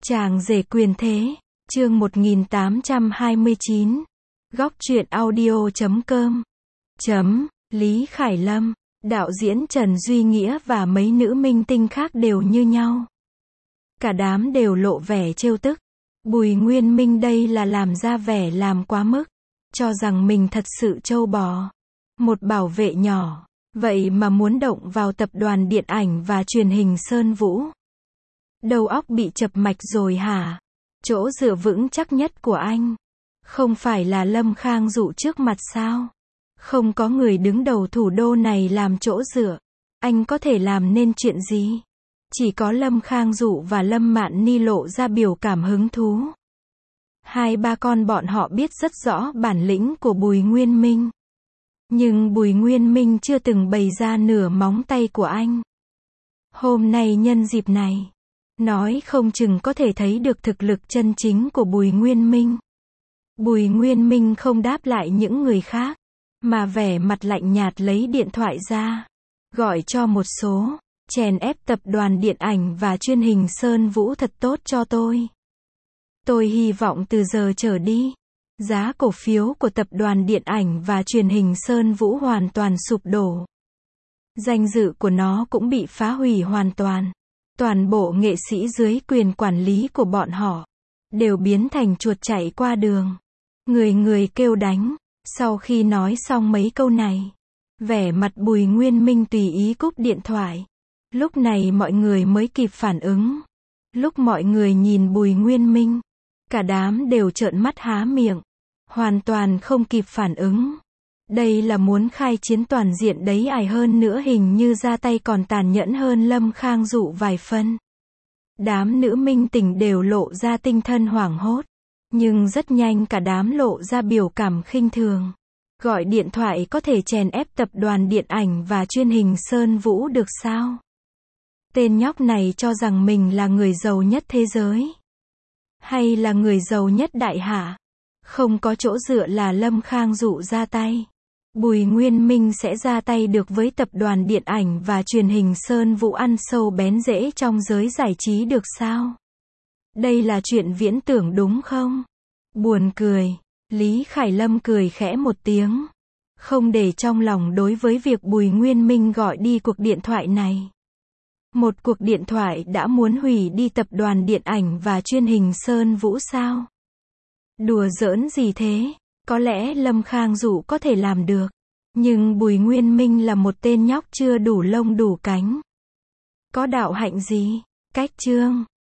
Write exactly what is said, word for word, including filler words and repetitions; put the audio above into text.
Chàng rể quyền thế, chương một nghìn tám trăm hai mươi chín. Góc truyện audio chấm com. Chấm, Lý Khải Lâm, đạo diễn Trần Duy Nghĩa và mấy nữ minh tinh khác đều như nhau. Cả đám đều lộ vẻ trêu tức. Bùi Nguyên Minh đây là làm ra vẻ làm quá mức, cho rằng mình thật sự trâu bò. Một bảo vệ nhỏ, vậy mà muốn động vào tập đoàn điện ảnh và truyền hình Sơn Vũ. Đầu óc bị chập mạch rồi hả? Chỗ dựa vững chắc nhất của anh không phải là Lâm Khang Dụ trước mặt sao? Không có người đứng đầu thủ đô này làm chỗ dựa, anh có thể làm nên chuyện gì? Chỉ có Lâm Khang Dụ và Lâm Mạn Ni lộ ra biểu cảm hứng thú. Hai ba con bọn họ biết rất rõ bản lĩnh của Bùi Nguyên Minh. Nhưng Bùi Nguyên Minh chưa từng bày ra nửa móng tay của anh. Hôm nay nhân dịp này, nói không chừng có thể thấy được thực lực chân chính của Bùi Nguyên Minh. Bùi Nguyên Minh không đáp lại những người khác, mà vẻ mặt lạnh nhạt lấy điện thoại ra, gọi cho một số, chèn ép tập đoàn điện ảnh và truyền hình Sơn Vũ thật tốt cho tôi. Tôi hy vọng từ giờ trở đi, giá cổ phiếu của tập đoàn điện ảnh và truyền hình Sơn Vũ hoàn toàn sụp đổ. Danh dự của nó cũng bị phá hủy hoàn toàn. Toàn bộ nghệ sĩ dưới quyền quản lý của bọn họ đều biến thành chuột chạy qua đường. Người người kêu đánh. Sau khi nói xong mấy câu này, vẻ mặt Bùi Nguyên Minh tùy ý cúp điện thoại. Lúc này mọi người mới kịp phản ứng. Lúc mọi người nhìn Bùi Nguyên Minh, cả đám đều trợn mắt há miệng, hoàn toàn không kịp phản ứng. Đây là muốn khai chiến toàn diện đấy, ai hơn nữa hình như ra tay còn tàn nhẫn hơn Lâm Khang Dụ vài phân. Đám nữ minh tình đều lộ ra tinh thần hoảng hốt, nhưng rất nhanh cả đám lộ ra biểu cảm khinh thường. Gọi điện thoại có thể chèn ép tập đoàn điện ảnh và truyền hình Sơn Vũ được sao? Tên nhóc này cho rằng mình là người giàu nhất thế giới, hay là người giàu nhất đại hạ? Không có chỗ dựa là Lâm Khang Dụ ra tay, Bùi Nguyên Minh sẽ ra tay được với tập đoàn điện ảnh và truyền hình Sơn Vũ ăn sâu bén rễ trong giới giải trí được sao? Đây là chuyện viễn tưởng đúng không? Buồn cười. Lý Khải Lâm cười khẽ một tiếng, không để trong lòng đối với việc Bùi Nguyên Minh gọi đi cuộc điện thoại này. Một cuộc điện thoại đã muốn hủy đi tập đoàn điện ảnh và truyền hình Sơn Vũ sao? Đùa giỡn gì thế? Có lẽ Lâm Khang Dụ có thể làm được, nhưng Bùi Nguyên Minh là một tên nhóc chưa đủ lông đủ cánh. Có đạo hạnh gì? Cách chương